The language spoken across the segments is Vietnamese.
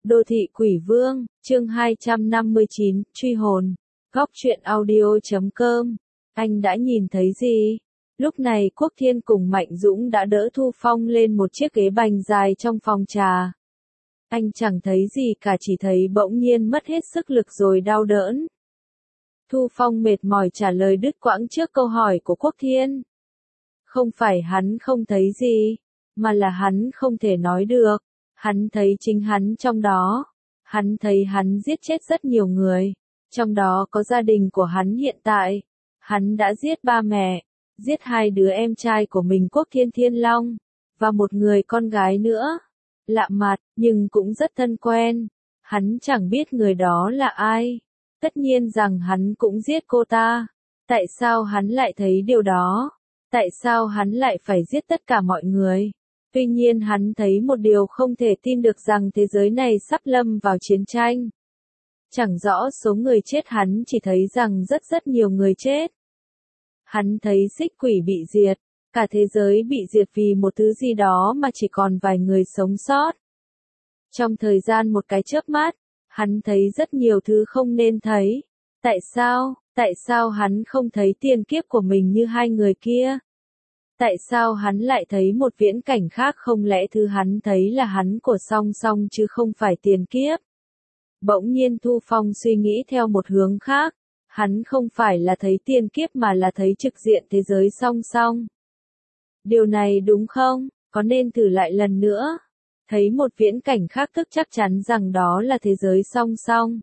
Đô thị quỷ vương, chương 259, truy hồn. Góc truyện audio.com. Anh đã nhìn thấy gì? Lúc này Quốc Thiên cùng Mạnh Dũng đã đỡ Thu Phong lên một chiếc ghế bành dài trong phòng trà. Anh chẳng thấy gì cả, chỉ thấy bỗng nhiên mất hết sức lực rồi đau đớn. Thu Phong mệt mỏi trả lời đứt quãng trước câu hỏi của Quốc Thiên. Không phải hắn không thấy gì, mà là hắn không thể nói được. Hắn thấy chính hắn trong đó. Hắn thấy hắn giết chết rất nhiều người. Trong đó có gia đình của hắn hiện tại. Hắn đã giết ba mẹ, giết hai đứa em trai của mình Quốc Thiên Thiên Long, và một người con gái nữa. Lạ mặt, nhưng cũng rất thân quen. Hắn chẳng biết người đó là ai. Tất nhiên rằng hắn cũng giết cô ta. Tại sao hắn lại thấy điều đó? Tại sao hắn lại phải giết tất cả mọi người? Tuy nhiên hắn thấy một điều không thể tin được, rằng thế giới này sắp lâm vào chiến tranh. Chẳng rõ số người chết, hắn chỉ thấy rằng rất nhiều người chết. Hắn thấy xích quỷ bị diệt, cả thế giới bị diệt vì một thứ gì đó mà chỉ còn vài người sống sót. Trong thời gian một cái chớp mắt, hắn thấy rất nhiều thứ không nên thấy. Tại sao hắn không thấy tiền kiếp của mình như hai người kia? Tại sao hắn lại thấy một viễn cảnh khác? Không lẽ thứ hắn thấy là hắn của Song Song chứ không phải tiền kiếp? Bỗng nhiên Thu Phong suy nghĩ theo một hướng khác. Hắn không phải là thấy tiền kiếp mà là thấy trực diện thế giới Song Song. Điều này đúng không? Có nên thử lại lần nữa? Thấy một viễn cảnh khác tức chắc chắn rằng đó là thế giới Song Song.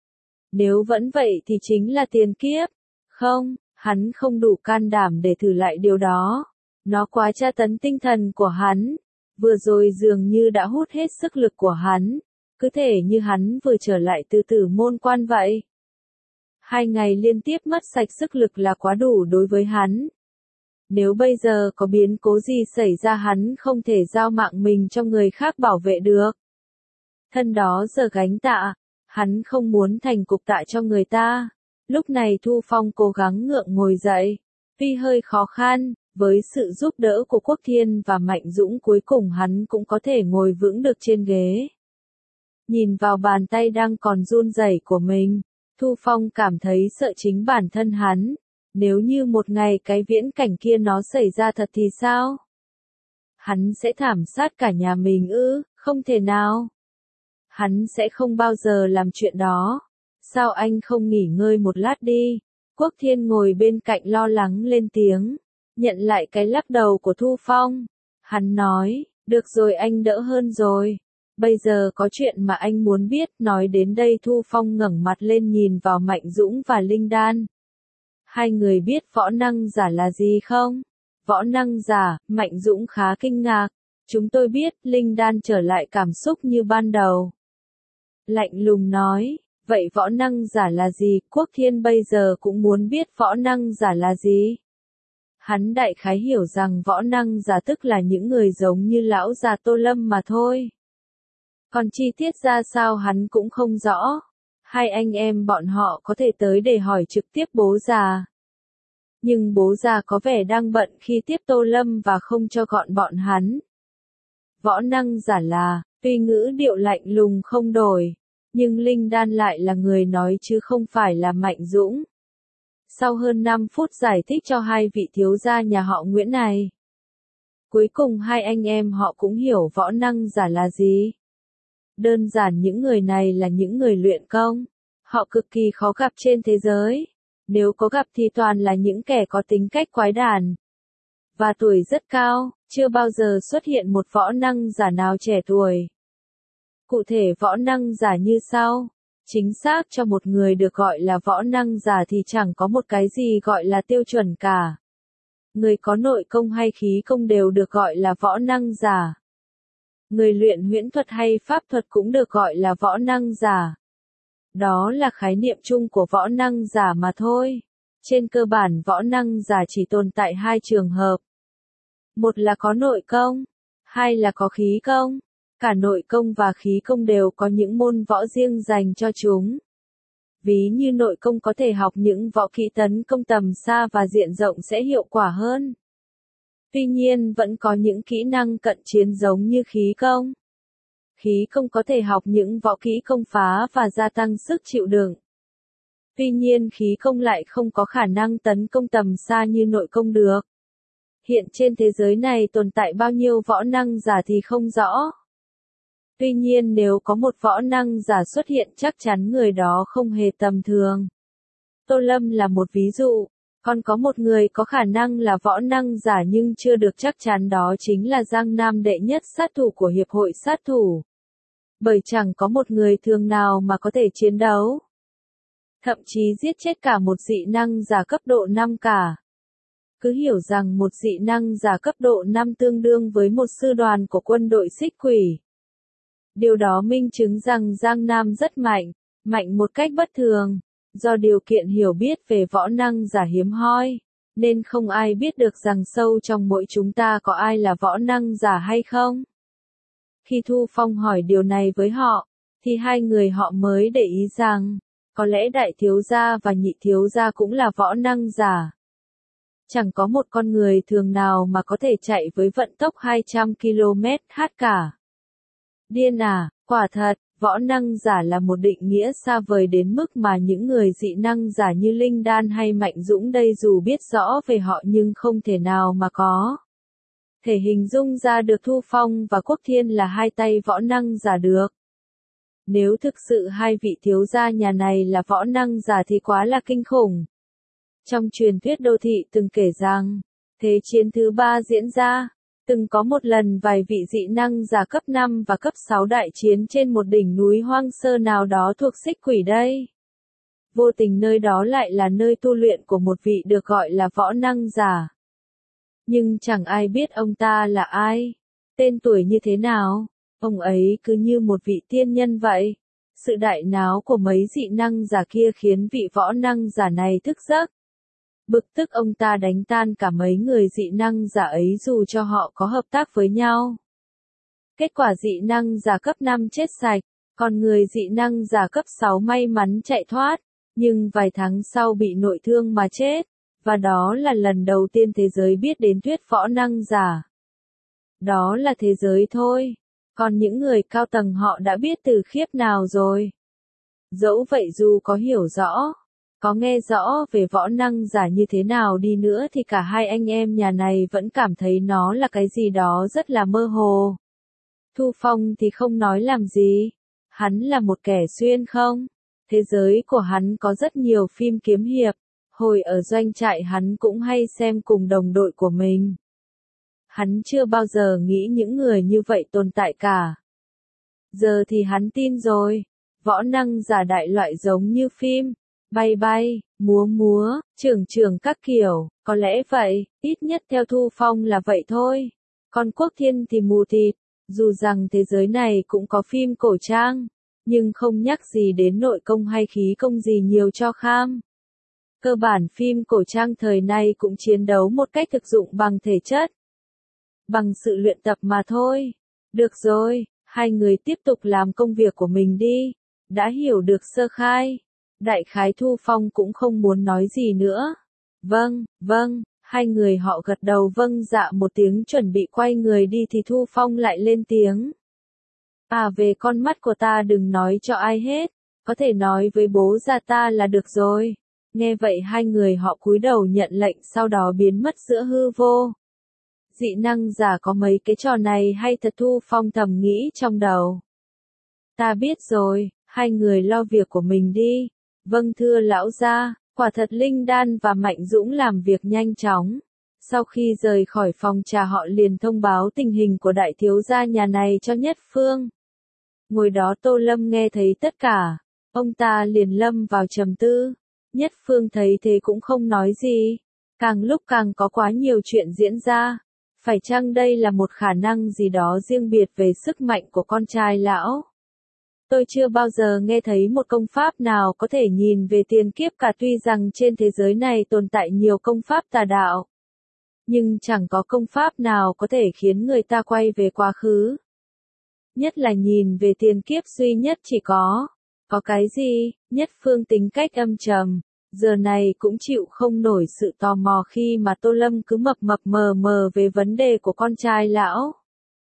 Nếu vẫn vậy thì chính là tiền kiếp. Không, hắn không đủ can đảm để thử lại điều đó. Nó quá tra tấn tinh thần của hắn. Vừa rồi dường như đã hút hết sức lực của hắn. Cứ thể như hắn vừa trở lại từ Tử Môn Quan vậy. 2 ngày liên tiếp mất sạch sức lực là quá đủ đối với hắn. Nếu bây giờ có biến cố gì xảy ra, hắn không thể giao mạng mình cho người khác bảo vệ được. Thân đó giờ gánh tạ, hắn không muốn thành cục tạ cho người ta. Lúc này Thu Phong cố gắng ngượng ngồi dậy. Tuy hơi khó khăn, với sự giúp đỡ của Quốc Thiên và Mạnh Dũng cuối cùng hắn cũng có thể ngồi vững được trên ghế. Nhìn vào bàn tay đang còn run rẩy của mình, Thu Phong cảm thấy sợ chính bản thân hắn. Nếu như một ngày cái viễn cảnh kia nó xảy ra thật thì sao? Hắn sẽ thảm sát cả nhà mình ư? Không thể nào. Hắn sẽ không bao giờ làm chuyện đó. Sao anh không nghỉ ngơi một lát đi? Quốc Thiên ngồi bên cạnh lo lắng lên tiếng, nhận lại cái lắc đầu của Thu Phong. Hắn nói, được rồi, anh đỡ hơn rồi. Bây giờ có chuyện mà anh muốn biết. Nói đến đây Thu Phong ngẩng mặt lên nhìn vào Mạnh Dũng và Linh Đan. Hai người biết võ năng giả là gì không? Võ năng giả, Mạnh Dũng khá kinh ngạc. Chúng tôi biết. Linh Đan trở lại cảm xúc như ban đầu. Lạnh lùng nói, vậy võ năng giả là gì? Quốc Thiên bây giờ cũng muốn biết võ năng giả là gì. Hắn đại khái hiểu rằng võ năng giả tức là những người giống như lão già Tô Lâm mà thôi. Còn chi tiết ra sao hắn cũng không rõ. Hai anh em bọn họ có thể tới để hỏi trực tiếp bố già. Nhưng bố già có vẻ đang bận khi tiếp Tô Lâm và không cho gọi bọn hắn. Võ năng giả là, tuy ngữ điệu lạnh lùng không đổi, nhưng Linh Đan lại là người nói chứ không phải là Mạnh Dũng. Sau hơn 5 phút giải thích cho hai vị thiếu gia nhà họ Nguyễn này, cuối cùng hai anh em họ cũng hiểu võ năng giả là gì. Đơn giản những người này là những người luyện công. Họ cực kỳ khó gặp trên thế giới. Nếu có gặp thì toàn là những kẻ có tính cách quái đản. Và tuổi rất cao, chưa bao giờ xuất hiện một võ năng giả nào trẻ tuổi. Cụ thể võ năng giả như sau. Chính xác cho một người được gọi là võ năng giả thì chẳng có một cái gì gọi là tiêu chuẩn cả. Người có nội công hay khí công đều được gọi là võ năng giả. Người luyện huyễn thuật hay pháp thuật cũng được gọi là võ năng giả. Đó là khái niệm chung của võ năng giả mà thôi. Trên cơ bản võ năng giả chỉ tồn tại 2 trường hợp. Một là có nội công, 2 là có khí công. Cả nội công và khí công đều có những môn võ riêng dành cho chúng. Ví như nội công có thể học những võ kỹ tấn công tầm xa và diện rộng sẽ hiệu quả hơn. Tuy nhiên vẫn có những kỹ năng cận chiến giống như khí công. Khí công có thể học những võ kỹ công phá và gia tăng sức chịu đựng. Tuy nhiên khí công lại không có khả năng tấn công tầm xa như nội công được. Hiện trên thế giới này tồn tại bao nhiêu võ năng giả thì không rõ. Tuy nhiên nếu có một võ năng giả xuất hiện chắc chắn người đó không hề tầm thường. Tô Lâm là một ví dụ, còn có một người có khả năng là võ năng giả nhưng chưa được chắc chắn, đó chính là Giang Nam đệ nhất sát thủ của Hiệp hội sát thủ. Bởi chẳng có một người thường nào mà có thể chiến đấu. Thậm chí giết chết cả một dị năng giả cấp độ 5 cả. Cứ hiểu rằng một dị năng giả cấp độ 5 tương đương với một sư đoàn của quân đội xích quỷ. Điều đó minh chứng rằng Giang Nam rất mạnh, mạnh một cách bất thường. Do điều kiện hiểu biết về võ năng giả hiếm hoi, nên không ai biết được rằng sâu trong mỗi chúng ta có ai là võ năng giả hay không. Khi Thu Phong hỏi điều này với họ, thì hai người họ mới để ý rằng, có lẽ đại thiếu gia và nhị thiếu gia cũng là võ năng giả. Chẳng có một con người thường nào mà có thể chạy với vận tốc 200 km/h cả. Điên à, quả thật, võ năng giả là một định nghĩa xa vời đến mức mà những người dị năng giả như Linh Đan hay Mạnh Dũng đây dù biết rõ về họ nhưng không thể nào mà có thể hình dung ra được Thu Phong và Quốc Thiên là hai tay võ năng giả được. Nếu thực sự hai vị thiếu gia nhà này là võ năng giả thì quá là kinh khủng. Trong truyền thuyết đô thị từng kể rằng, Thế chiến thứ 3 diễn ra, từng có một lần vài vị dị năng giả cấp 5 và cấp 6 đại chiến trên một đỉnh núi hoang sơ nào đó thuộc xích quỷ đây. Vô tình nơi đó lại là nơi tu luyện của một vị được gọi là võ năng giả. Nhưng chẳng ai biết ông ta là ai, tên tuổi như thế nào, ông ấy cứ như một vị tiên nhân vậy. Sự đại náo của mấy dị năng giả kia khiến vị võ năng giả này thức giấc. Bực tức ông ta đánh tan cả mấy người dị năng giả ấy dù cho họ có hợp tác với nhau. Kết quả dị năng giả cấp 5 chết sạch, còn người dị năng giả cấp 6 may mắn chạy thoát, nhưng vài tháng sau bị nội thương mà chết, và đó là lần đầu tiên thế giới biết đến thuyết võ năng giả. Đó là thế giới thôi, còn những người cao tầng họ đã biết từ khiếp nào rồi. Dẫu vậy dù có hiểu rõ, có nghe rõ về võ năng giả như thế nào đi nữa thì cả hai anh em nhà này vẫn cảm thấy nó là cái gì đó rất là mơ hồ. Thu Phong thì không nói làm gì. Hắn là một kẻ xuyên không. Thế giới của hắn có rất nhiều phim kiếm hiệp. Hồi ở doanh trại hắn cũng hay xem cùng đồng đội của mình. Hắn chưa bao giờ nghĩ những người như vậy tồn tại cả. Giờ thì hắn tin rồi. Võ năng giả đại loại giống như phim. Bay bay, múa múa, trưởng các kiểu, có lẽ vậy, ít nhất theo Thu Phong là vậy thôi. Còn Quốc Thiên thì mù thịt, dù rằng thế giới này cũng có phim cổ trang, nhưng không nhắc gì đến nội công hay khí công gì nhiều cho kham. Cơ bản phim cổ trang thời nay cũng chiến đấu một cách thực dụng bằng thể chất, bằng sự luyện tập mà thôi. Được rồi, hai người tiếp tục làm công việc của mình đi, đã hiểu được sơ khai. Đại khái Thu Phong cũng không muốn nói gì nữa. Vâng, hai người họ gật đầu vâng dạ một tiếng chuẩn bị quay người đi thì Thu Phong lại lên tiếng. Về con mắt của ta đừng nói cho ai hết, có thể nói với bố già ta là được rồi. Nghe vậy hai người họ cúi đầu nhận lệnh sau đó biến mất giữa hư vô. Dị năng giả có mấy cái trò này hay thật, Thu Phong thầm nghĩ trong đầu. Ta biết rồi, hai người lo việc của mình đi. Vâng thưa lão gia, quả thật Linh Đan và Mạnh Dũng làm việc nhanh chóng. Sau khi rời khỏi phòng trà họ liền thông báo tình hình của đại thiếu gia nhà này cho Nhất Phương. Ngồi đó Tô Lâm nghe thấy tất cả, ông ta liền lâm vào trầm tư. Nhất Phương thấy thế cũng không nói gì, càng lúc càng có quá nhiều chuyện diễn ra. Phải chăng đây là một khả năng gì đó riêng biệt về sức mạnh của con trai lão? Tôi chưa bao giờ nghe thấy một công pháp nào có thể nhìn về tiền kiếp cả, tuy rằng trên thế giới này tồn tại nhiều công pháp tà đạo. Nhưng chẳng có công pháp nào có thể khiến người ta quay về quá khứ. Nhất là nhìn về tiền kiếp duy nhất chỉ có cái gì? Nhất Phương tính cách âm trầm, giờ này cũng chịu không nổi sự tò mò khi mà Tô Lâm cứ mập mờ mờ về vấn đề của con trai lão.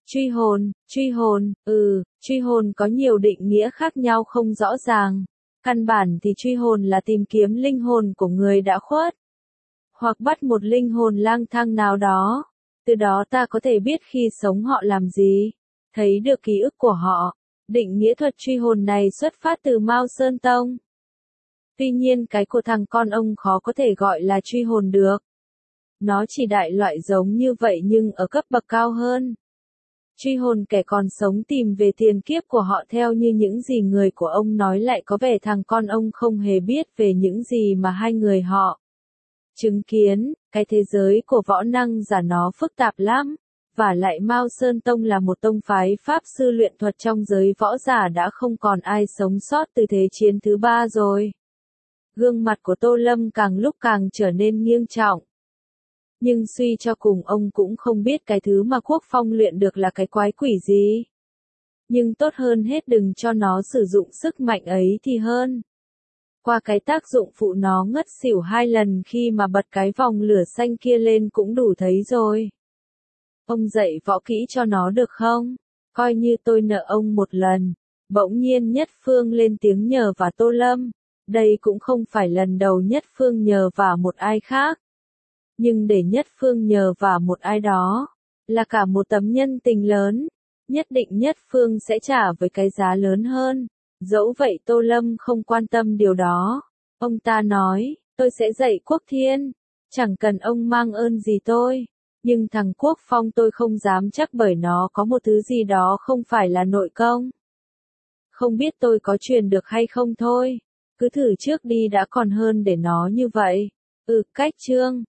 Truy hồn, truy hồn có nhiều định nghĩa khác nhau không rõ ràng. Căn bản thì truy hồn là tìm kiếm linh hồn của người đã khuất, hoặc bắt một linh hồn lang thang nào đó. Từ đó ta có thể biết khi sống họ làm gì, thấy được ký ức của họ. Định nghĩa thuật truy hồn này xuất phát từ Mao Sơn Tông. Tuy nhiên cái của thằng con ông khó có thể gọi là truy hồn được. Nó chỉ đại loại giống như vậy nhưng ở cấp bậc cao hơn. Truy hồn kẻ còn sống tìm về tiền kiếp của họ theo như những gì người của ông nói, lại có vẻ thằng con ông không hề biết về những gì mà hai người họ chứng kiến. Cái thế giới của võ năng giả nó phức tạp lắm. Và lại Mao Sơn Tông là một tông phái pháp sư luyện thuật trong giới võ giả đã không còn ai sống sót từ Thế chiến thứ 3 rồi. Gương mặt của Tô Lâm càng lúc càng trở nên nghiêm trọng. Nhưng suy cho cùng ông cũng không biết cái thứ mà Quốc Phong luyện được là cái quái quỷ gì. Nhưng tốt hơn hết đừng cho nó sử dụng sức mạnh ấy thì hơn. Qua cái tác dụng phụ nó ngất xỉu 2 lần khi mà bật cái vòng lửa xanh kia lên cũng đủ thấy rồi. Ông dạy võ kỹ cho nó được không? Coi như tôi nợ ông một lần. Bỗng nhiên Nhất Phương lên tiếng nhờ vả Tô Lâm. Đây cũng không phải lần đầu Nhất Phương nhờ vả một ai khác. Nhưng để Nhất Phương nhờ vả một ai đó, là cả một tấm nhân tình lớn. Nhất định Nhất Phương sẽ trả với cái giá lớn hơn. Dẫu vậy Tô Lâm không quan tâm điều đó. Ông ta nói, tôi sẽ dạy Quốc Thiên. Chẳng cần ông mang ơn gì tôi. Nhưng thằng Quốc Phong tôi không dám chắc bởi nó có một thứ gì đó không phải là nội công. Không biết tôi có truyền được hay không thôi. Cứ thử trước đi đã còn hơn để nó như vậy. Cách chương.